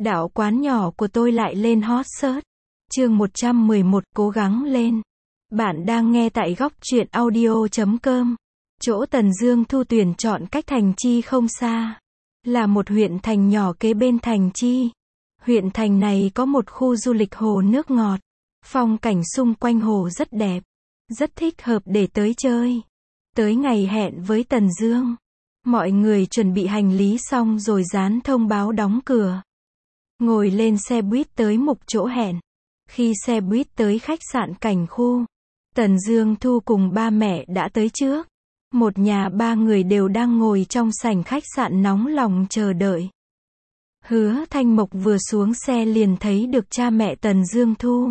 Đạo quán nhỏ của tôi lại lên hot search. Chương 111 cố gắng lên. Bạn đang nghe tại góc truyện audio.com. Chỗ Tần Dương Thu tuyển chọn cách Thành Chi không xa. Là một huyện thành nhỏ kế bên Thành Chi. Huyện thành này có một khu du lịch hồ nước ngọt. Phong cảnh xung quanh hồ rất đẹp. Rất thích hợp để tới chơi. Tới ngày hẹn với Tần Dương. Mọi người chuẩn bị hành lý xong rồi dán thông báo đóng cửa. Ngồi lên xe buýt tới mục chỗ hẹn. Khi xe buýt tới khách sạn Cảnh Khu, Tần Dương Thu cùng ba mẹ đã tới trước. Một nhà ba người đều đang ngồi trong sảnh khách sạn nóng lòng chờ đợi. Hứa Thanh Mộc vừa xuống xe liền thấy được cha mẹ Tần Dương Thu.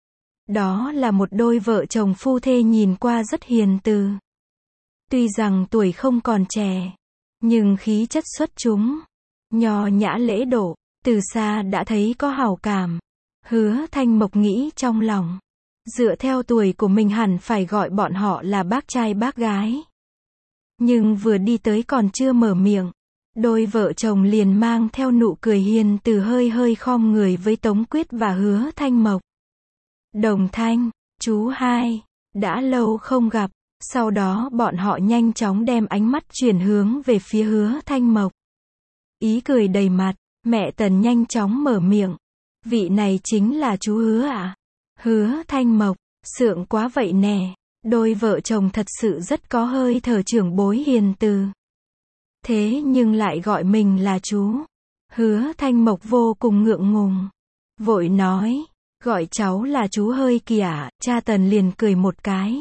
Đó là một đôi vợ chồng phu thê nhìn qua rất hiền từ. Tuy rằng tuổi không còn trẻ, nhưng khí chất xuất chúng, nho nhã lễ độ, từ xa đã thấy có hảo cảm. Hứa Thanh Mộc nghĩ trong lòng, dựa theo tuổi của mình hẳn phải gọi bọn họ là bác trai bác gái. Nhưng vừa đi tới còn chưa mở miệng, đôi vợ chồng liền mang theo nụ cười hiền từ hơi hơi khom người với Tống Quyết và Hứa Thanh Mộc. Đồng Thanh, chú hai, đã lâu không gặp. Sau đó bọn họ nhanh chóng đem ánh mắt chuyển hướng về phía Hứa Thanh Mộc. Ý cười đầy mặt, mẹ Tần nhanh chóng mở miệng. Vị này chính là chú Hứa ạ? Hứa Thanh Mộc, sượng quá vậy nè. Đôi vợ chồng thật sự rất có hơi thở trưởng bối hiền từ. Thế nhưng lại gọi mình là chú. Hứa Thanh Mộc vô cùng ngượng ngùng. Vội nói, gọi cháu là chú hơi kìa. Cha Tần liền cười một cái.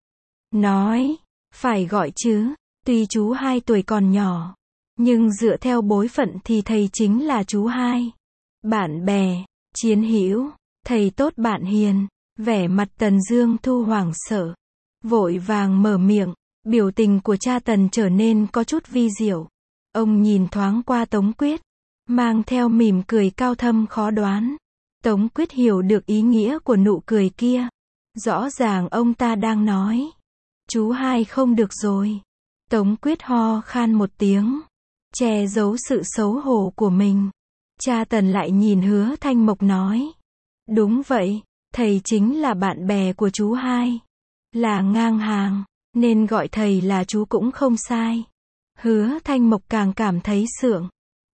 Nói, phải gọi chứ, tuy chú 2 tuổi còn nhỏ, nhưng dựa theo bối phận thì thầy chính là chú hai. Bạn bè, chiến hữu, thầy tốt bạn hiền. Vẻ mặt Tần Dương Thu hoảng sợ, vội vàng mở miệng, biểu tình của cha Tần trở nên có chút vi diệu. Ông nhìn thoáng qua Tống Quyết, mang theo mỉm cười cao thâm khó đoán. Tống Quyết hiểu được ý nghĩa của nụ cười kia. Rõ ràng ông ta đang nói, chú hai không được rồi. Tống Quyết ho khan một tiếng, che giấu sự xấu hổ của mình. Cha Tần lại nhìn Hứa Thanh Mộc nói, đúng vậy, thầy chính là bạn bè của chú hai. Là ngang hàng, nên gọi thầy là chú cũng không sai. Hứa Thanh Mộc càng cảm thấy sượng.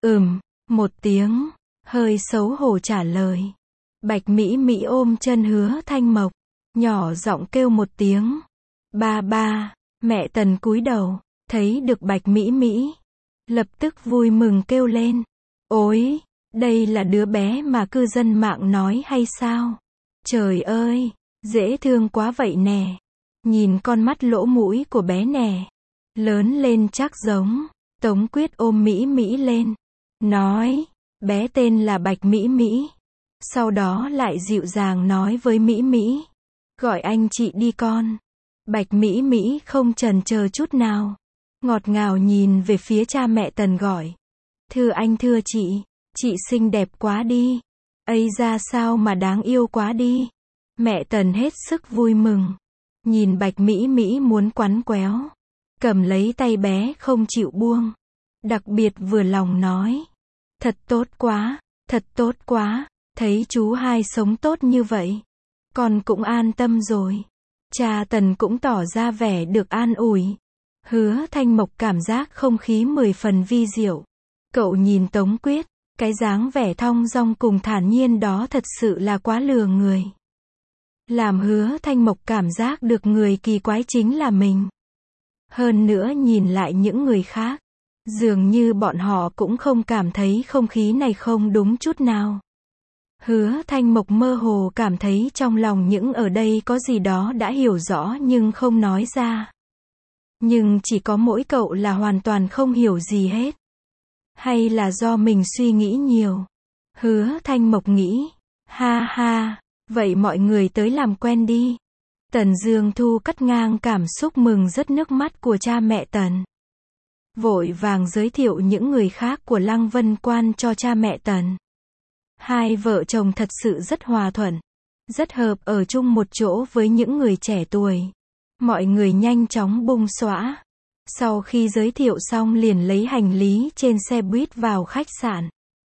Một tiếng, hơi xấu hổ trả lời. Bạch Mỹ Mỹ ôm chân Hứa Thanh Mộc, nhỏ giọng kêu một tiếng. Ba ba. Mẹ Tần cúi đầu, thấy được Bạch Mỹ Mỹ, lập tức vui mừng kêu lên. Ôi, đây là đứa bé mà cư dân mạng nói hay sao? Trời ơi, dễ thương quá vậy nè. Nhìn con mắt lỗ mũi của bé nè. Lớn lên chắc giống. Tống Quyết ôm Mỹ Mỹ lên, nói, bé tên là Bạch Mỹ Mỹ. Sau đó lại dịu dàng nói với Mỹ Mỹ, gọi anh chị đi con. Bạch Mỹ Mỹ không chần chờ chút nào, ngọt ngào nhìn về phía cha mẹ Tần gọi. Thưa anh thưa chị xinh đẹp quá đi. Ây ra sao mà đáng yêu quá đi. Mẹ Tần hết sức vui mừng. Nhìn Bạch Mỹ Mỹ muốn quắn quéo, cầm lấy tay bé không chịu buông. Đặc biệt vừa lòng nói, thật tốt quá, thấy chú hai sống tốt như vậy, con cũng an tâm rồi. Cha Tần cũng tỏ ra vẻ được an ủi. Hứa Thanh Mộc cảm giác không khí 10 phần vi diệu. Cậu nhìn Tống Quyết, cái dáng vẻ thong dong cùng thản nhiên đó thật sự là quá lừa người. Làm Hứa Thanh Mộc cảm giác được người kỳ quái chính là mình. Hơn nữa nhìn lại những người khác, dường như bọn họ cũng không cảm thấy không khí này không đúng chút nào. Hứa Thanh Mộc mơ hồ cảm thấy trong lòng những ở đây có gì đó đã hiểu rõ nhưng không nói ra. Nhưng chỉ có mỗi cậu là hoàn toàn không hiểu gì hết. Hay là do mình suy nghĩ nhiều? Hứa Thanh Mộc nghĩ, ha ha, vậy mọi người tới làm quen đi. Tần Dương Thu cắt ngang cảm xúc mừng rớt nước mắt của cha mẹ Tần. Vội vàng giới thiệu những người khác của Lăng Vân Quan cho cha mẹ Tần. Hai vợ chồng thật sự rất hòa thuận, rất hợp ở chung một chỗ với những người trẻ tuổi. Mọi người nhanh chóng bung xõa. Sau khi giới thiệu xong liền lấy hành lý trên xe buýt vào khách sạn.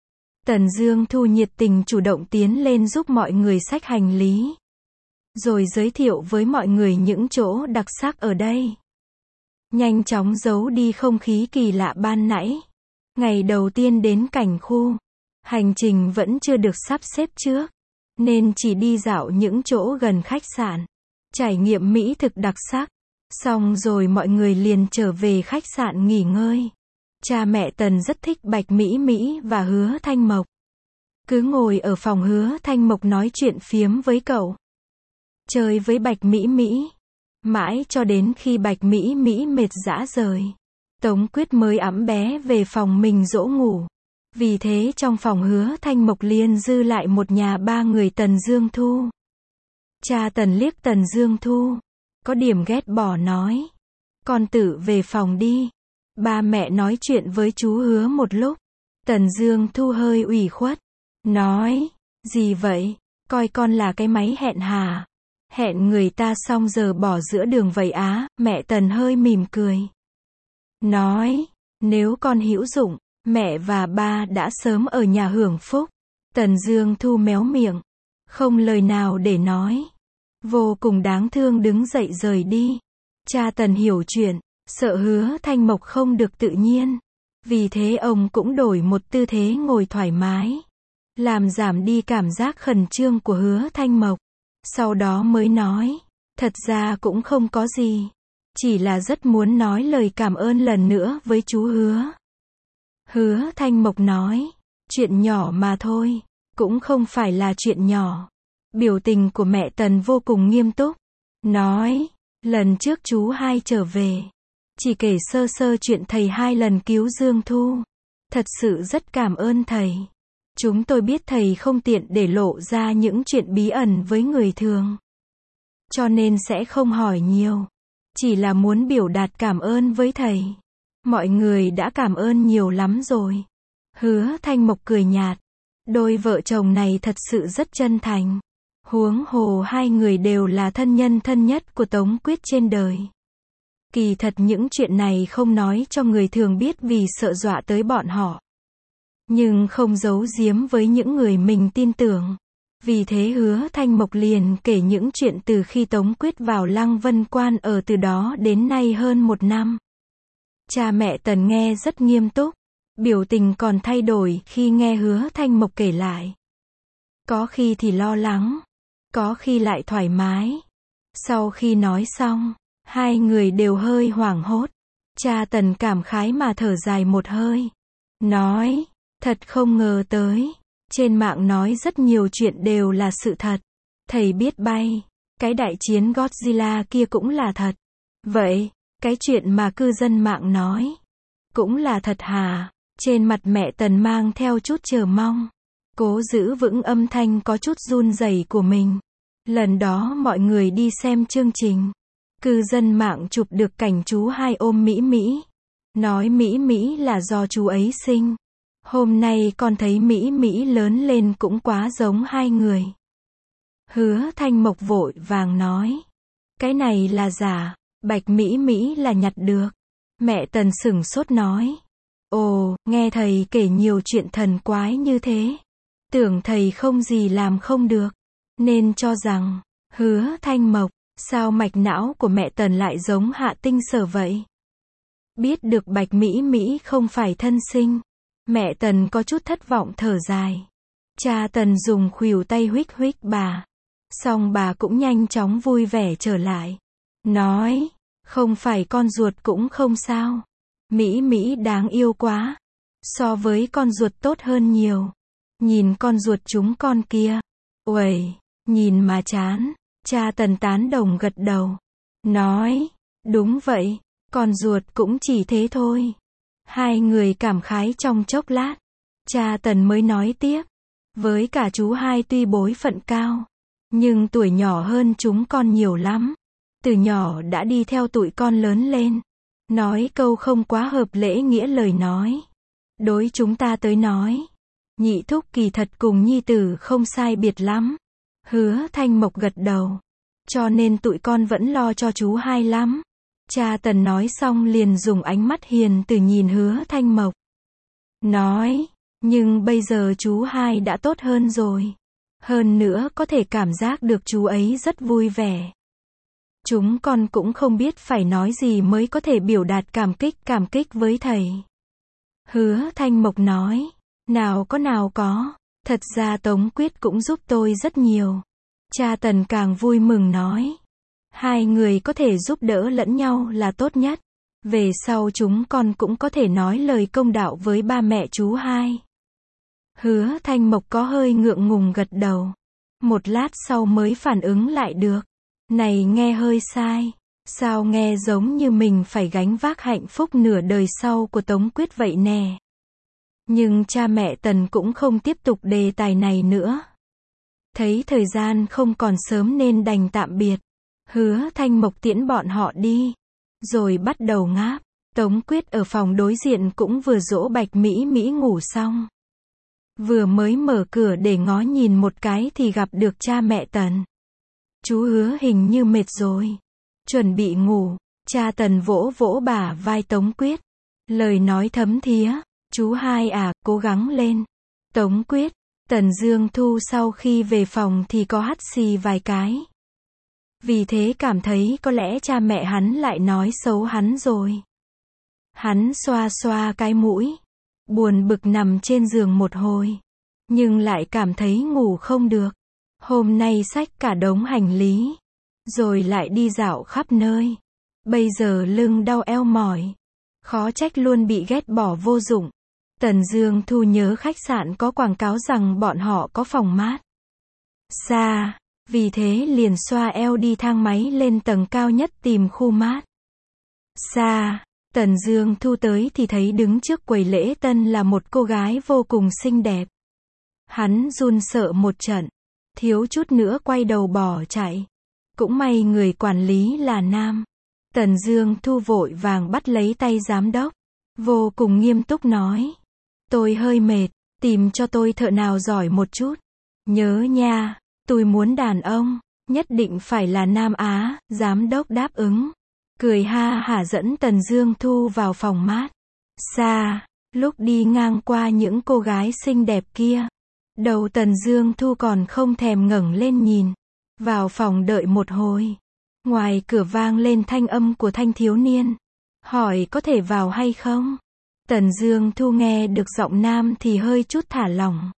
Tần Dương Thu nhiệt tình chủ động tiến lên giúp mọi người xách hành lý. Rồi giới thiệu với mọi người những chỗ đặc sắc ở đây. Nhanh chóng giấu đi không khí kỳ lạ ban nãy. Ngày đầu tiên đến cảnh khu. Hành trình vẫn chưa được sắp xếp trước. Nên chỉ đi dạo những chỗ gần khách sạn. Trải nghiệm mỹ thực đặc sắc. Xong rồi mọi người liền trở về khách sạn nghỉ ngơi. Cha mẹ Tần rất thích Bạch Mỹ Mỹ và Hứa Thanh Mộc. Cứ ngồi ở phòng Hứa Thanh Mộc nói chuyện phiếm với cậu. Chơi với Bạch Mỹ Mỹ. Mãi cho đến khi Bạch Mỹ Mỹ mệt rã rời. Tống Quyết mới ẵm bé về phòng mình dỗ ngủ. Vì thế trong phòng Hứa Thanh Mộc liền dư lại một nhà ba người Tần Dương Thu. Cha Tần liếc Tần Dương Thu. Có điểm ghét bỏ nói. Con tự về phòng đi. Ba mẹ nói chuyện với chú Hứa một lúc. Tần Dương Thu hơi ủy khuất. Nói, gì vậy? Coi con là cái máy hẹn hò. Hẹn người ta xong giờ bỏ giữa đường vậy á. Mẹ Tần hơi mỉm cười. Nói, nếu con hữu dụng, mẹ và ba đã sớm ở nhà hưởng phúc. Tần Dương Thu méo miệng. Không lời nào để nói. Vô cùng đáng thương đứng dậy rời đi. Cha Tần hiểu chuyện. Sợ Hứa Thanh Mộc không được tự nhiên. Vì thế ông cũng đổi một tư thế ngồi thoải mái. Làm giảm đi cảm giác khẩn trương của Hứa Thanh Mộc. Sau đó mới nói. Thật ra cũng không có gì. Chỉ là rất muốn nói lời cảm ơn lần nữa với chú Hứa. Hứa Thanh Mộc nói. Chuyện nhỏ mà thôi. Cũng không phải là chuyện nhỏ. Biểu tình của mẹ Tần vô cùng nghiêm túc. Nói. Lần trước chú hai trở về. Chỉ kể sơ sơ chuyện thầy hai lần cứu Dương Thu. Thật sự rất cảm ơn thầy. Chúng tôi biết thầy không tiện để lộ ra những chuyện bí ẩn với người thường. Cho nên sẽ không hỏi nhiều. Chỉ là muốn biểu đạt cảm ơn với thầy. Mọi người đã cảm ơn nhiều lắm rồi. Hứa Thanh Mộc cười nhạt. Đôi vợ chồng này thật sự rất chân thành. Huống hồ hai người đều là thân nhân thân nhất của Tống Quyết trên đời. Kỳ thật những chuyện này không nói cho người thường biết vì sợ dọa tới bọn họ. Nhưng không giấu giếm với những người mình tin tưởng. Vì thế Hứa Thanh Mộc liền kể những chuyện từ khi Tống Quyết vào Lăng Vân Quan ở từ đó đến nay hơn 1 năm. Cha mẹ Tần nghe rất nghiêm túc. Biểu tình còn thay đổi khi nghe Hứa Thanh Mộc kể lại. Có khi thì lo lắng. Có khi lại thoải mái. Sau khi nói xong, hai người đều hơi hoảng hốt. Cha Tần cảm khái mà thở dài một hơi. Nói, thật không ngờ tới. Trên mạng nói rất nhiều chuyện đều là sự thật. Thầy biết bay. Cái đại chiến Godzilla kia cũng là thật. Vậy, cái chuyện mà cư dân mạng nói cũng là thật hả? Trên mặt mẹ Tần mang theo chút chờ mong. Cố giữ vững âm thanh có chút run rẩy của mình. Lần đó mọi người đi xem chương trình. Cư dân mạng chụp được cảnh chú hai ôm Mỹ Mỹ. Nói Mỹ Mỹ là do chú ấy sinh. Hôm nay con thấy Mỹ Mỹ lớn lên cũng quá giống hai người. Hứa Thanh Mộc vội vàng nói. Cái này là giả. Bạch Mỹ Mỹ là nhặt được. Mẹ Tần sửng sốt nói. Ồ, nghe thầy kể nhiều chuyện thần quái như thế. Tưởng thầy không gì làm không được. Nên cho rằng, Hứa Thanh Mộc, sao mạch não của mẹ Tần lại giống Hạ Tinh Sở vậy? Biết được Bạch Mỹ Mỹ không phải thân sinh. Mẹ Tần có chút thất vọng thở dài. Cha Tần dùng khuỷu tay huých huých bà. Xong bà cũng nhanh chóng vui vẻ trở lại. Nói, không phải con ruột cũng không sao. Mỹ Mỹ đáng yêu quá. So với con ruột tốt hơn nhiều. Nhìn con ruột chúng con kia. Uầy, nhìn mà chán. Cha Tần tán đồng gật đầu. Nói, đúng vậy, con ruột cũng chỉ thế thôi. Hai người cảm khái trong chốc lát. Cha Tần mới nói tiếp. Với cả chú hai tuy bối phận cao. Nhưng tuổi nhỏ hơn chúng con nhiều lắm. Từ nhỏ đã đi theo tụi con lớn lên. Nói câu không quá hợp lễ nghĩa lời nói. Đối chúng ta tới nói. Nhị thúc kỳ thật cùng nhi tử không sai biệt lắm. Hứa Thanh Mộc gật đầu. Cho nên tụi con vẫn lo cho chú hai lắm. Cha Tần nói xong liền dùng ánh mắt hiền từ nhìn Hứa Thanh Mộc. Nói, Nhưng bây giờ chú hai đã tốt hơn rồi. Hơn nữa có thể cảm giác được chú ấy rất vui vẻ. Chúng con cũng không biết phải nói gì mới có thể biểu đạt cảm kích với thầy. Hứa Thanh Mộc nói. Nào có. Thật ra Tống Quyết cũng giúp tôi rất nhiều. Cha Tần càng vui mừng nói. Hai người có thể giúp đỡ lẫn nhau là tốt nhất. Về sau chúng con cũng có thể nói lời công đạo với ba mẹ chú hai. Hứa Thanh Mộc có hơi ngượng ngùng gật đầu. Một lát sau mới phản ứng lại được. Này nghe hơi sai. Sao nghe giống như mình phải gánh vác hạnh phúc nửa đời sau của Tống Quyết vậy nè. Nhưng cha mẹ Tần cũng không tiếp tục đề tài này nữa. Thấy thời gian không còn sớm nên đành tạm biệt. Hứa Thanh Mộc tiễn bọn họ đi. Rồi bắt đầu ngáp. Tống Quyết ở phòng đối diện cũng vừa dỗ Bạch Mỹ Mỹ ngủ xong. Vừa mới mở cửa để ngó nhìn một cái thì gặp được cha mẹ Tần. Chú Hứa hình như mệt rồi. Chuẩn bị ngủ. Cha Tần vỗ vỗ bả vai Tống Quyết. Lời nói thấm thía. Chú hai à, cố gắng lên. Tống Quyết. Tần Dương Thu sau khi về phòng thì có hắt xì vài cái. Vì thế cảm thấy có lẽ cha mẹ hắn lại nói xấu hắn rồi. Hắn xoa xoa cái mũi. Buồn bực nằm trên giường một hồi. Nhưng lại cảm thấy ngủ không được. Hôm nay xách cả đống hành lý. Rồi lại đi dạo khắp nơi. Bây giờ lưng đau eo mỏi. Khó trách luôn bị ghét bỏ vô dụng. Tần Dương Thu nhớ khách sạn có quảng cáo rằng bọn họ có phòng mát xa. Vì thế liền xoa eo đi thang máy lên tầng cao nhất tìm khu mát xa. Tần Dương Thu tới thì thấy đứng trước quầy lễ tân là một cô gái vô cùng xinh đẹp. Hắn run sợ một trận. Thiếu chút nữa quay đầu bỏ chạy. Cũng may người quản lý là nam. Tần Dương Thu vội vàng bắt lấy tay giám đốc. Vô cùng nghiêm túc nói. Tôi hơi mệt. Tìm cho tôi thợ nào giỏi một chút. Nhớ nha. Tôi muốn đàn ông. Nhất định phải là nam Á. Giám đốc đáp ứng. Cười ha hả dẫn Tần Dương Thu vào phòng mát xa. Lúc đi ngang qua những cô gái xinh đẹp kia. Đầu Tần Dương Thu còn không thèm ngẩng lên nhìn. Vào phòng đợi một hồi. Ngoài cửa vang lên thanh âm của thanh thiếu niên. Hỏi có thể vào hay không? Tần Dương Thu nghe được giọng nam thì hơi chút thả lỏng.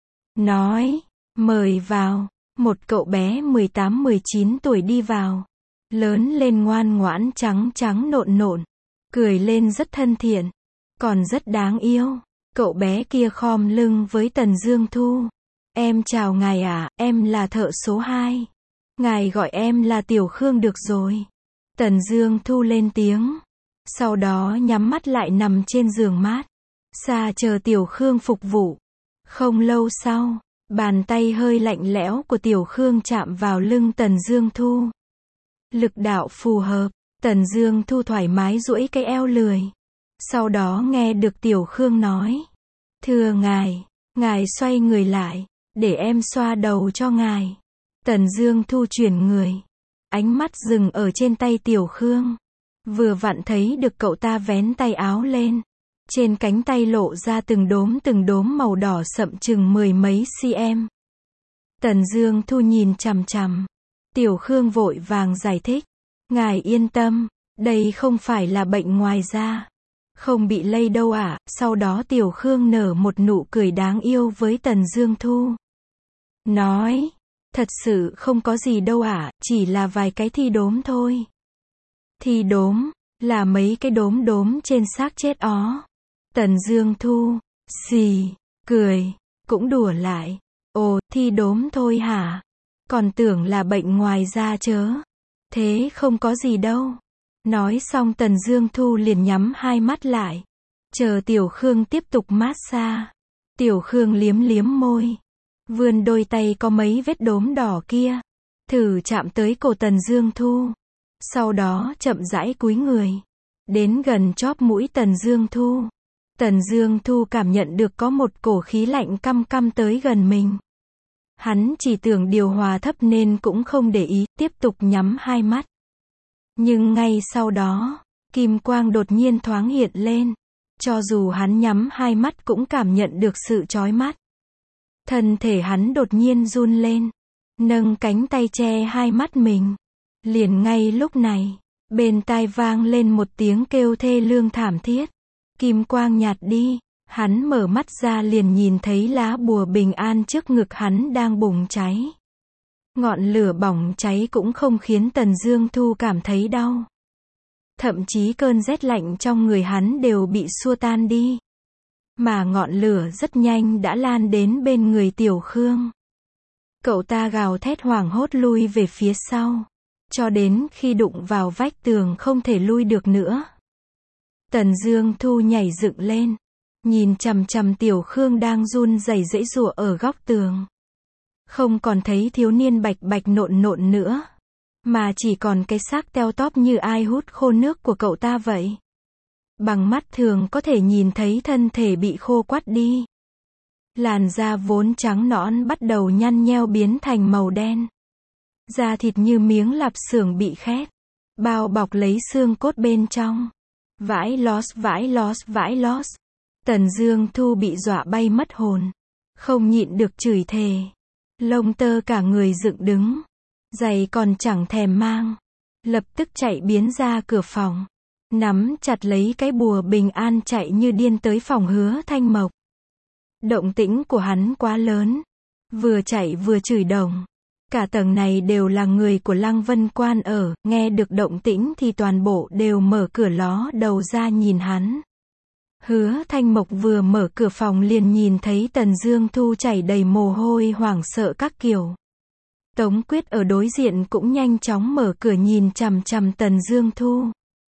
Nói, mời vào. Một cậu bé 18-19 tuổi đi vào. Lớn lên ngoan ngoãn trắng trắng nộn nộn. Cười lên rất thân thiện. Còn rất đáng yêu. Cậu bé kia khom lưng với Tần Dương Thu. Em chào ngài ạ, em là thợ số 2. Ngài gọi em là Tiểu Khương được rồi. Tần Dương Thu lên tiếng. Sau đó nhắm mắt lại nằm trên giường mát xa chờ Tiểu Khương phục vụ. Không lâu sau, bàn tay hơi lạnh lẽo của Tiểu Khương chạm vào lưng Tần Dương Thu. Lực đạo phù hợp, Tần Dương Thu thoải mái duỗi cái eo lười. Sau đó nghe được Tiểu Khương nói. Thưa ngài xoay người lại, để em xoa đầu cho ngài. Tần Dương Thu chuyển người. Ánh mắt dừng ở trên tay Tiểu Khương. Vừa vặn thấy được cậu ta vén tay áo lên. Trên cánh tay lộ ra từng đốm màu đỏ sậm chừng 10 mấy cm. Tần Dương Thu nhìn chằm chằm. Tiểu Khương vội vàng giải thích. Ngài yên tâm, đây không phải là bệnh ngoài da. Không bị lây đâu ạ. Sau đó Tiểu Khương nở một nụ cười đáng yêu với Tần Dương Thu. Nói, thật sự không có gì đâu ạ, chỉ là vài cái thi đốm thôi. Thi đốm, là mấy cái đốm trên xác chết ó. Tần Dương Thu, xì, cười, cũng đùa lại. Ồ, thi đốm thôi hả? Còn tưởng là bệnh ngoài da chớ. Thế không có gì đâu. Nói xong Tần Dương Thu liền nhắm hai mắt lại. Chờ Tiểu Khương tiếp tục massage. Tiểu Khương liếm liếm môi. Vươn đôi tay có mấy vết đốm đỏ kia. Thử chạm tới cổ Tần Dương Thu. Sau đó chậm rãi cúi người. Đến gần chóp mũi Tần Dương Thu. Tần Dương Thu cảm nhận được có một cổ khí lạnh căm căm tới gần mình. Hắn chỉ tưởng điều hòa thấp nên cũng không để ý, tiếp tục nhắm hai mắt. Nhưng ngay sau đó, kim quang đột nhiên thoáng hiện lên. Cho dù hắn nhắm hai mắt cũng cảm nhận được sự chói mắt. Thân thể hắn đột nhiên run lên, nâng cánh tay che hai mắt mình. Liền ngay lúc này, bên tai vang lên một tiếng kêu thê lương thảm thiết. Kim quang nhạt đi, hắn mở mắt ra liền nhìn thấy lá bùa bình an trước ngực hắn đang bùng cháy. Ngọn lửa bỏng cháy cũng không khiến Tần Dương Thu cảm thấy đau. Thậm chí cơn rét lạnh trong người hắn đều bị xua tan đi. Mà ngọn lửa rất nhanh đã lan đến bên người Tiểu Khương. Cậu ta gào thét hoảng hốt lui về phía sau, cho đến khi đụng vào vách tường không thể lui được nữa. Tần Dương Thu nhảy dựng lên, nhìn chằm chằm Tiểu Khương đang run rẩy giãy giụa ở góc tường. Không còn thấy thiếu niên bạch bạch nộn nộn nữa, mà chỉ còn cái xác teo tóp như ai hút khô nước của cậu ta vậy. Bằng mắt thường có thể nhìn thấy thân thể bị khô quắt đi. Làn da vốn trắng nõn bắt đầu nhăn nheo biến thành màu đen. Da thịt như miếng lạp xưởng bị khét, bao bọc lấy xương cốt bên trong. Vãi lót, vãi lót, vãi lót. Tần Dương Thu bị dọa bay mất hồn, không nhịn được chửi thề. Lông tơ cả người dựng đứng, giày còn chẳng thèm mang. Lập tức chạy biến ra cửa phòng, nắm chặt lấy cái bùa bình an chạy như điên tới phòng Hứa Thanh Mộc. Động tĩnh của hắn quá lớn, vừa chạy vừa chửi đồng. Cả tầng này đều là người của Lăng Vân Quan ở, nghe được động tĩnh thì toàn bộ đều mở cửa ló đầu ra nhìn hắn. Hứa Thanh Mộc vừa mở cửa phòng liền nhìn thấy Tần Dương Thu chảy đầy mồ hôi hoảng sợ các kiểu. Tống Quyết ở đối diện cũng nhanh chóng mở cửa nhìn chằm chằm Tần Dương Thu.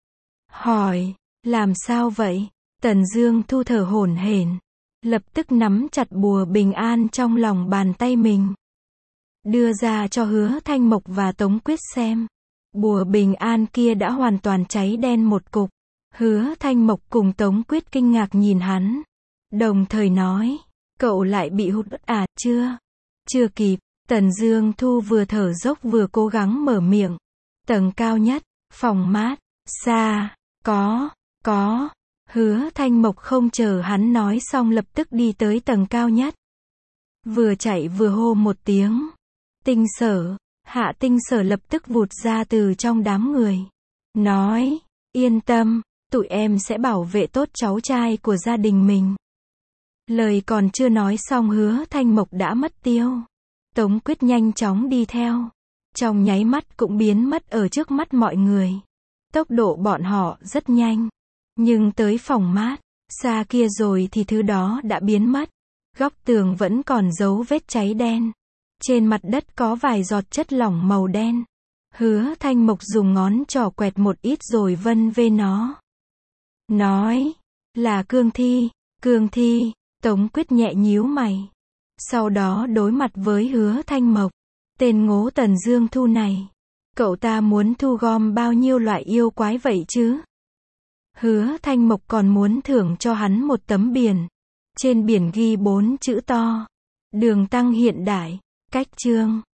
Hỏi, làm sao vậy? Tần Dương Thu thở hổn hển, lập tức nắm chặt bùa bình an trong lòng bàn tay mình, đưa ra cho Hứa Thanh Mộc và Tống Quyết xem. Bùa bình an kia đã hoàn toàn cháy đen một cục. Hứa Thanh Mộc cùng Tống Quyết kinh ngạc nhìn hắn, đồng thời nói, cậu lại bị hút à? Chưa kịp, Tần Dương Thu vừa thở dốc vừa cố gắng mở miệng. Tầng cao nhất, phòng mát, xa, có. Hứa Thanh Mộc không chờ hắn nói xong lập tức đi tới tầng cao nhất. Vừa chạy vừa hô một tiếng. Tinh Sở, Hạ Tinh Sở lập tức vụt ra từ trong đám người. Nói, yên tâm, tụi em sẽ bảo vệ tốt cháu trai của gia đình mình. Lời còn chưa nói xong Hứa Thanh Mộc đã mất tiêu. Tống Quyết nhanh chóng đi theo, trong nháy mắt cũng biến mất ở trước mắt mọi người. Tốc độ bọn họ rất nhanh, nhưng tới phòng mát, xa kia rồi thì thứ đó đã biến mất. Góc tường vẫn còn dấu vết cháy đen. Trên mặt đất có vài giọt chất lỏng màu đen. Hứa Thanh Mộc dùng ngón trỏ quẹt một ít rồi vân về nó. Nói, là cương thi. Tống Quyết nhẹ nhíu mày. Sau đó đối mặt với Hứa Thanh Mộc. Tên ngố Tần Dương Thu này, cậu ta muốn thu gom bao nhiêu loại yêu quái vậy chứ? Hứa Thanh Mộc còn muốn thưởng cho hắn một tấm biển. Trên biển ghi 4 chữ to: Đường Tăng hiện đại, cách chương.